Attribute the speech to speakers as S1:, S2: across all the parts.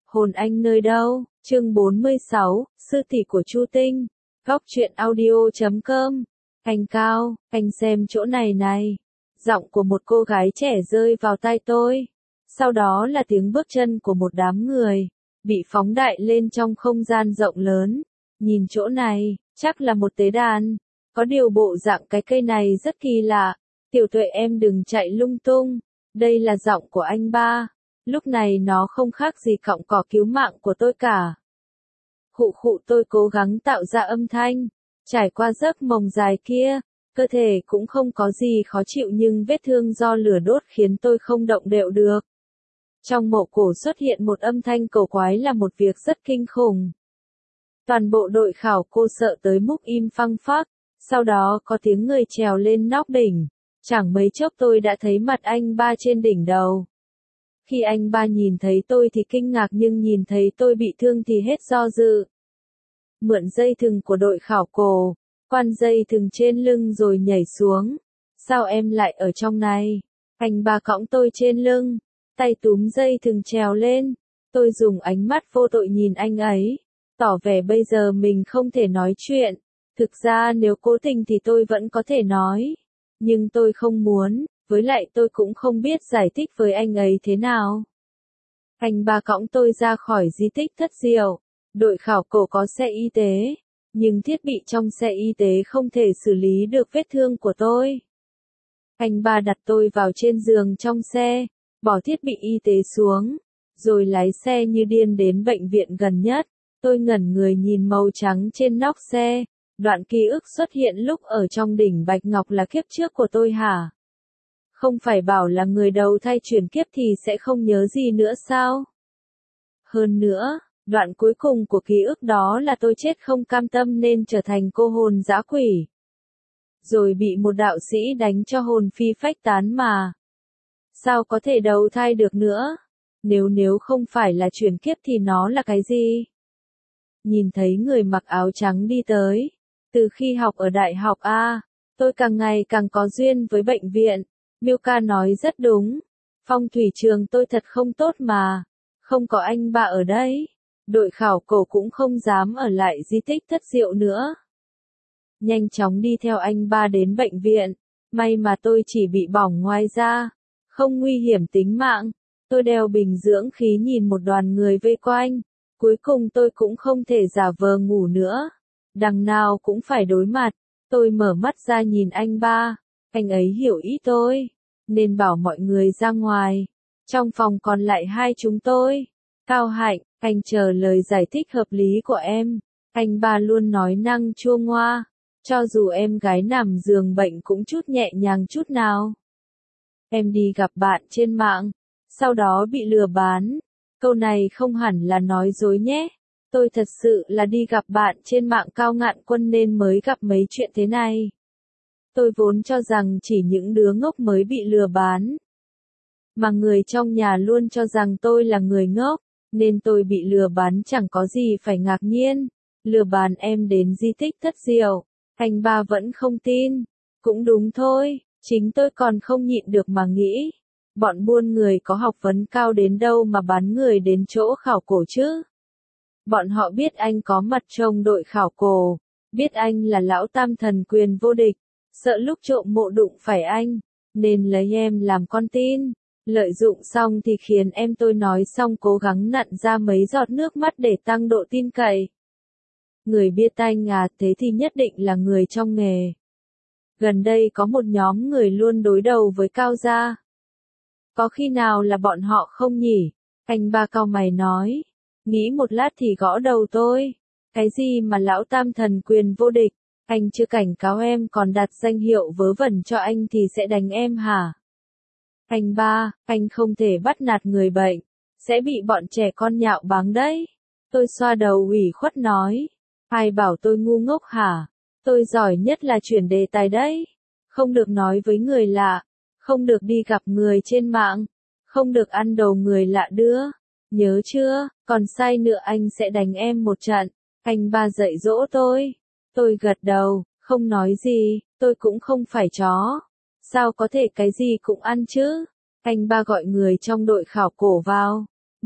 S1: Hồn anh nơi đâu? Chương 46, sư tỷ của Chu Tinh. Góc truyện audio.com. Anh Cao, anh xem chỗ này này. Giọng của một cô gái trẻ rơi vào tai tôi. Sau đó là tiếng bước chân của một đám người, bị phóng đại lên trong không gian rộng lớn. Nhìn chỗ này, chắc là một tế đàn. Có điều bộ dạng cái cây này rất kỳ lạ. Tiểu Tuệ em đừng chạy lung tung. Đây là giọng của anh ba. Lúc này nó không khác gì cọng cỏ cứu mạng của tôi cả. Khụ khụ, tôi cố gắng tạo ra âm thanh. Trải qua giấc mộng dài kia, cơ thể cũng không có gì khó chịu nhưng vết thương do lửa đốt khiến tôi không động đậy được. Trong mộ cổ xuất hiện một âm thanh cầu quái là một việc rất kinh khủng. Toàn bộ đội khảo cô sợ tới mức im phăng phắc, sau đó có tiếng người trèo lên nóc đỉnh. Chẳng mấy chốc tôi đã thấy mặt anh ba trên đỉnh đầu. Khi anh ba nhìn thấy tôi thì kinh ngạc nhưng nhìn thấy tôi bị thương thì hết do dự. Mượn dây thừng của đội khảo cổ, quan dây thừng trên lưng rồi nhảy xuống. Sao em lại ở trong này? Anh ba cõng tôi trên lưng, tay túm dây thừng trèo lên. Tôi dùng ánh mắt vô tội nhìn anh ấy, tỏ vẻ bây giờ mình không thể nói chuyện. Thực ra nếu cố tình thì tôi vẫn có thể nói. Nhưng tôi không muốn, với lại tôi cũng không biết giải thích với anh ấy thế nào. Anh ba cõng tôi ra khỏi di tích Thất Diệu. Đội khảo cổ có xe y tế, nhưng thiết bị trong xe y tế không thể xử lý được vết thương của tôi. Anh ba đặt tôi vào trên giường trong xe, bỏ thiết bị y tế xuống, rồi lái xe như điên đến bệnh viện gần nhất. Tôi ngẩn người nhìn màu trắng trên nóc xe. Đoạn ký ức xuất hiện lúc ở trong đỉnh Bạch Ngọc là kiếp trước của tôi hả? Không phải bảo là người đầu thai chuyển kiếp thì sẽ không nhớ gì nữa sao? Hơn nữa, đoạn cuối cùng của ký ức đó là tôi chết không cam tâm nên trở thành cô hồn dã quỷ. Rồi bị một đạo sĩ đánh cho hồn phi phách tán mà. Sao có thể đầu thai được nữa? Nếu không phải là chuyển kiếp thì nó là cái gì? Nhìn thấy người mặc áo trắng đi tới. Từ khi học ở đại học A, tôi càng ngày càng có duyên với bệnh viện. Milka nói rất đúng. Phong thủy trường tôi thật không tốt mà. Không có anh ba ở đây. Đội khảo cổ cũng không dám ở lại di tích Thất Diệu nữa. Nhanh chóng đi theo anh ba đến bệnh viện. May mà tôi chỉ bị bỏng ngoài da. Không nguy hiểm tính mạng. Tôi đeo bình dưỡng khí nhìn một đoàn người vây quanh. Cuối cùng tôi cũng không thể giả vờ ngủ nữa. Đằng nào cũng phải đối mặt. Tôi mở mắt ra nhìn anh ba. Anh ấy hiểu ý tôi, nên bảo mọi người ra ngoài. Trong phòng còn lại hai chúng tôi. Cao Hạnh, anh chờ lời giải thích hợp lý của em. Anh ba luôn nói năng chua ngoa. Cho dù em gái nằm giường bệnh cũng chút nhẹ nhàng chút nào. Em đi gặp bạn trên mạng, sau đó bị lừa bán. Câu này không hẳn là nói dối nhé. Tôi thật sự là đi gặp bạn trên mạng Cao Ngạn Quân nên mới gặp mấy chuyện thế này. Tôi vốn cho rằng chỉ những đứa ngốc mới bị lừa bán. Mà người trong nhà luôn cho rằng tôi là người ngốc, nên tôi bị lừa bán chẳng có gì phải ngạc nhiên. Lừa bán em đến di tích Thất Diệu, anh ba vẫn không tin. Cũng đúng thôi, chính tôi còn không nhịn được mà nghĩ. Bọn buôn người có học vấn cao đến đâu mà bán người đến chỗ khảo cổ chứ? Bọn họ biết anh có mặt trong đội khảo cổ, biết anh là lão tam thần quyền vô địch, sợ lúc trộm mộ đụng phải anh, nên lấy em làm con tin. Lợi dụng xong thì khiến em tôi nói xong cố gắng nặn ra mấy giọt nước mắt để tăng độ tin cậy. Người bia tanh à, thế thì nhất định là người trong nghề. Gần đây có một nhóm người luôn đối đầu với Cao gia. Có khi nào là bọn họ không nhỉ? Anh ba cau mày nói. Nghĩ một lát thì gõ đầu tôi. Cái gì mà lão tam thần quyền vô địch? Anh chưa cảnh cáo em còn đặt danh hiệu vớ vẩn cho anh thì sẽ đánh em hả? Anh ba, anh không thể bắt nạt người bệnh. Sẽ bị bọn trẻ con nhạo báng đấy. Tôi xoa đầu ủy khuất nói. Ai bảo tôi ngu ngốc hả? Tôi giỏi nhất là chuyển đề tài đấy. Không được nói với người lạ. Không được đi gặp người trên mạng. Không được ăn đồ người lạ đưa. Nhớ chưa, còn sai nữa anh sẽ đánh em một trận. Anh ba dạy dỗ tôi. Tôi gật đầu, không nói gì, tôi cũng không phải chó. Sao có thể cái gì cũng ăn chứ? Anh ba gọi người trong đội khảo cổ vào.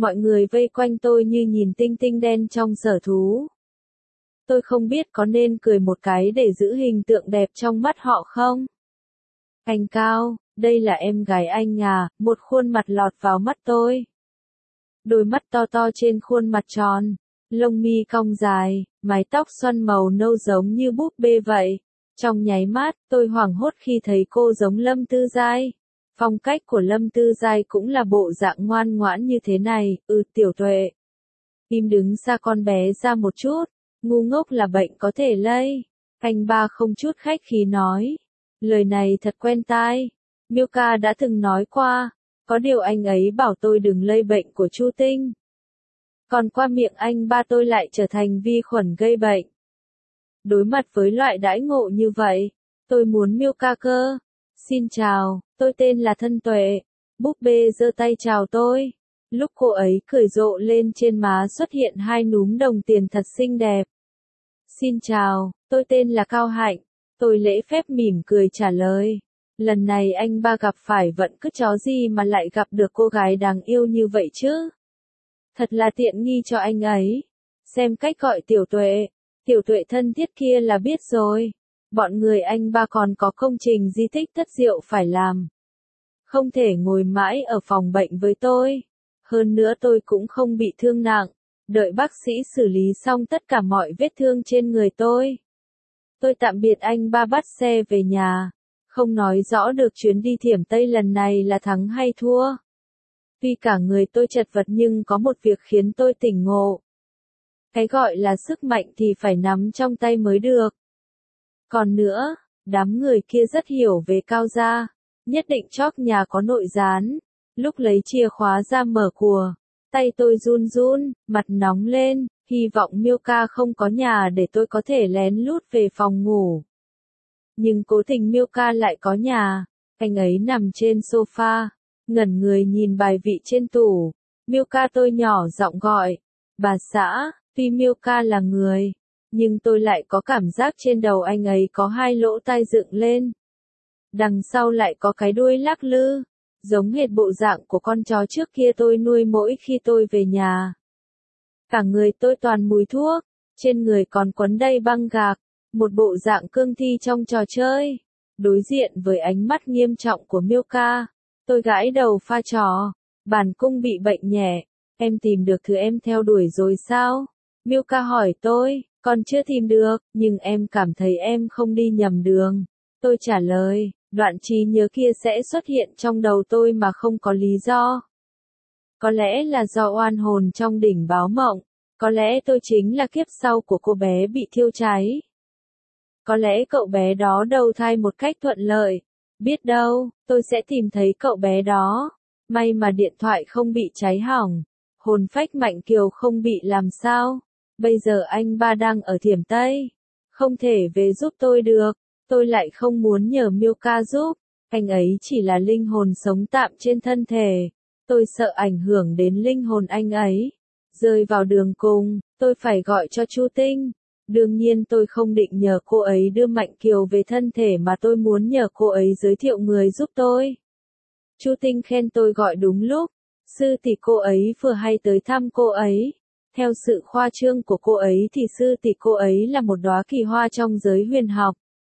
S1: Mọi người vây quanh tôi như nhìn tinh tinh đen trong sở thú. Tôi không biết có nên cười một cái để giữ hình tượng đẹp trong mắt họ không? Anh Cao, đây là em gái anh à, một khuôn mặt lọt vào mắt tôi. Đôi mắt to to trên khuôn mặt tròn, lông mi cong dài, mái tóc xoăn màu nâu giống như búp bê vậy. Trong nháy mắt, tôi hoảng hốt khi thấy cô giống Lâm Tư Giai. Phong cách của Lâm Tư Giai cũng là bộ dạng ngoan ngoãn như thế này, Tiểu Tuệ. Im đứng xa con bé ra một chút, ngu ngốc là bệnh có thể lây. Anh ba không chút khách khí nói. Lời này thật quen tai. Milka đã từng nói qua, có điều anh ấy bảo tôi đừng lây bệnh của Chu Tinh. Còn qua miệng anh ba tôi lại trở thành vi khuẩn gây bệnh. Đối mặt với loại đãi ngộ như vậy, tôi muốn Milka cơ. Xin chào, tôi tên là Thân Tuệ. Búp bê giơ tay chào tôi. Lúc cô ấy cười rộ lên trên má xuất hiện hai núm đồng tiền thật xinh đẹp. Xin chào, tôi tên là Cao Hạnh. Tôi lễ phép mỉm cười trả lời. Lần này anh ba gặp phải vận cứt chó gì mà lại gặp được cô gái đáng yêu như vậy chứ? Thật là tiện nghi cho anh ấy. Xem cách gọi Tiểu Tuệ. Tiểu Tuệ thân thiết kia là biết rồi. Bọn người anh ba còn có công trình di tích thất diệu phải làm. Không thể ngồi mãi ở phòng bệnh với tôi. Hơn nữa tôi cũng không bị thương nặng. Đợi bác sĩ xử lý xong tất cả mọi vết thương trên người tôi. Tôi tạm biệt anh ba bắt xe về nhà. Không nói rõ được chuyến đi Thiểm Tây lần này là thắng hay thua. Tuy cả người tôi chật vật nhưng có một việc khiến tôi tỉnh ngộ. Cái gọi là sức mạnh thì phải nắm trong tay mới được. Còn nữa, đám người kia rất hiểu về Cao gia. Nhất định chóp nhà có nội gián. Lúc lấy chìa khóa ra mở cùa, tay tôi run run, mặt nóng lên, hy vọng Milka không có nhà để tôi có thể lén lút về phòng ngủ. Nhưng cố tình Milka lại có nhà. Anh ấy nằm trên sofa, ngẩn người nhìn bài vị trên tủ. Milka, tôi nhỏ giọng gọi. Bà xã. Tuy Milka là người, nhưng tôi lại có cảm giác trên đầu anh ấy có hai lỗ tai dựng lên. Đằng sau lại có cái đuôi lắc lư, giống hệt bộ dạng của con chó trước kia tôi nuôi mỗi khi tôi về nhà. Cả người tôi toàn mùi thuốc, trên người còn quấn đầy băng gạc, một bộ dạng cương thi trong trò chơi. Đối diện với ánh mắt nghiêm trọng của Milka, tôi gãi đầu pha trò. Bản cung bị bệnh nhẹ, em tìm được thứ em theo đuổi rồi sao? Milka hỏi tôi, còn chưa tìm được, nhưng em cảm thấy em không đi nhầm đường. Tôi trả lời, đoạn trí nhớ kia sẽ xuất hiện trong đầu tôi mà không có lý do. Có lẽ là do oan hồn trong đỉnh báo mộng, có lẽ tôi chính là kiếp sau của cô bé bị thiêu cháy. Có lẽ cậu bé đó đầu thai một cách thuận lợi, biết đâu, tôi sẽ tìm thấy cậu bé đó. May mà điện thoại không bị cháy hỏng, hồn phách Mạnh Kiều không bị làm sao. Bây giờ anh ba đang ở Thiểm Tây, không thể về giúp tôi được. Tôi lại không muốn nhờ Milka giúp, anh ấy chỉ là linh hồn sống tạm trên thân thể. Tôi sợ ảnh hưởng đến linh hồn anh ấy. Rơi vào đường cùng, tôi phải gọi cho Chu Tinh. Đương nhiên tôi không định nhờ cô ấy đưa Mạnh Kiều về thân thể mà tôi muốn nhờ cô ấy giới thiệu người giúp tôi. Chu Tinh khen tôi gọi đúng lúc. Sư tỷ cô ấy vừa hay tới thăm cô ấy. Theo sự khoa trương của cô ấy thì sư tỷ cô ấy là một đóa kỳ hoa trong giới huyền học.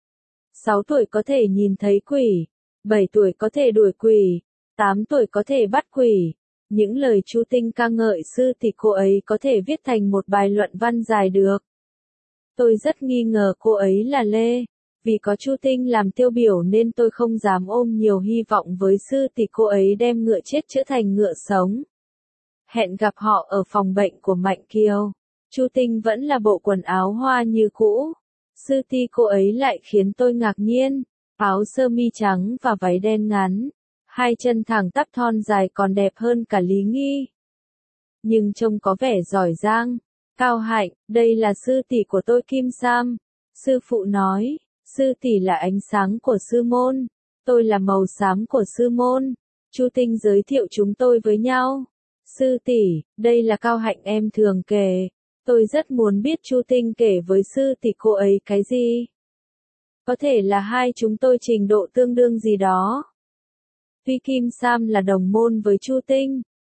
S1: 6 tuổi có thể nhìn thấy quỷ, 7 tuổi có thể đuổi quỷ, 8 tuổi có thể bắt quỷ. Những lời Chu Tinh ca ngợi sư tỷ cô ấy có thể viết thành một bài luận văn dài được. Tôi rất nghi ngờ cô ấy là Lê. Vì có Chu Tinh làm tiêu biểu nên tôi không dám ôm nhiều hy vọng với sư tỷ cô ấy đem ngựa chết chữa thành ngựa sống. Hẹn gặp họ ở phòng bệnh của Mạnh Kiều. Chu Tinh vẫn là bộ quần áo hoa như cũ. Sư tỷ cô ấy lại khiến tôi ngạc nhiên. Áo sơ mi trắng và váy đen ngắn. Hai chân thẳng tắp thon dài còn đẹp hơn cả Lý Nghi. Nhưng trông có vẻ giỏi giang. Cao Hạnh, đây là sư tỷ của tôi Kim Sam. Sư phụ nói, sư tỷ là ánh sáng của sư môn. Tôi là màu xám của sư môn. Chu Tinh giới thiệu chúng tôi với nhau. Sư tỷ, đây là Cao Hạnh em thường kể. Tôi rất muốn biết Chu Tinh kể với sư tỷ cô ấy cái gì. Có thể là hai chúng tôi trình độ tương đương gì đó. Tuy Kim Sam là đồng môn với Chu Tinh,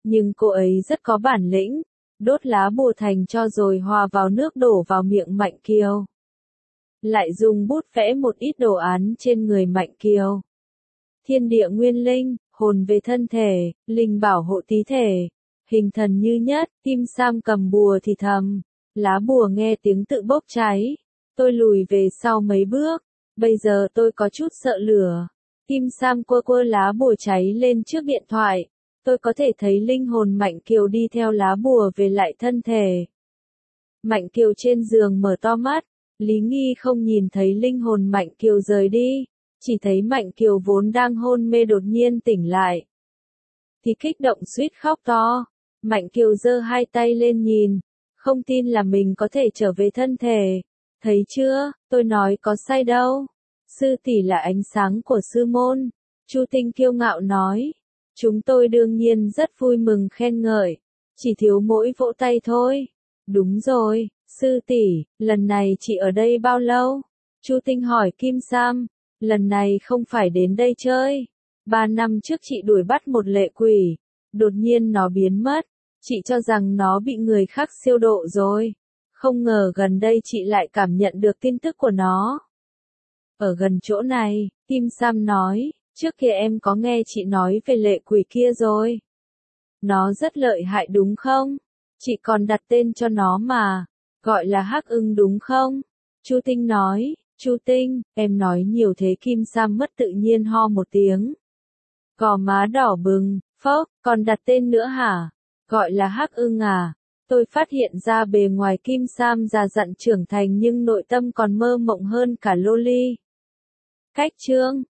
S1: Nhưng cô ấy rất có bản lĩnh, đốt lá bùa thành tro rồi hòa vào nước đổ vào miệng Mạnh Kiều. Lại dùng bút vẽ một ít đồ án trên người Mạnh Kiều. Thiên địa nguyên linh, hồn về thân thể, linh bảo hộ tí thể, hình thần như nhất, Kim Sam cầm bùa thì thầm. Lá bùa nghe tiếng tự bốc cháy. Tôi lùi về sau mấy bước, bây giờ tôi có chút sợ lửa. Kim Sam quơ quơ lá bùa cháy lên trước điện thoại. Tôi có thể thấy linh hồn Mạnh Kiều đi theo lá bùa về lại thân thể. Mạnh Kiều trên giường mở to mắt, Lý Nghi không nhìn thấy linh hồn Mạnh Kiều rời đi, chỉ thấy Mạnh Kiều vốn đang hôn mê đột nhiên tỉnh lại. Thì kích động suýt khóc to, Mạnh Kiều giơ hai tay lên nhìn, không tin là mình có thể trở về thân thể. Thấy chưa, tôi nói có sai đâu. Sư tỷ là ánh sáng của sư môn. Chu Tinh kiêu ngạo nói. Chúng tôi đương nhiên rất vui mừng khen ngợi. Chỉ thiếu mỗi vỗ tay thôi. Đúng rồi, sư tỷ, lần này chị ở đây bao lâu? Chu Tinh hỏi Kim Sam. Lần này không phải đến đây chơi. 3 năm trước chị đuổi bắt một lệ quỷ. Đột nhiên nó biến mất. Chị cho rằng nó bị người khác siêu độ rồi. Không ngờ gần đây chị lại cảm nhận được tin tức của nó. Ở gần chỗ này, Kim Sam nói, trước kia em có nghe chị nói về lệ quỷ kia rồi. Nó rất lợi hại đúng không? Chị còn đặt tên cho nó mà, gọi là Hắc Ưng đúng không? Chu Tinh nói, Chu Tinh, em nói nhiều thế. Kim Sam mất tự nhiên ho một tiếng. Gò má đỏ bừng, phốc, còn đặt tên nữa hả? Gọi là Hắc Ưng à? Tôi phát hiện ra bề ngoài Kim Sam già dặn trưởng thành nhưng nội tâm còn mơ mộng hơn cả Loli. Cách chương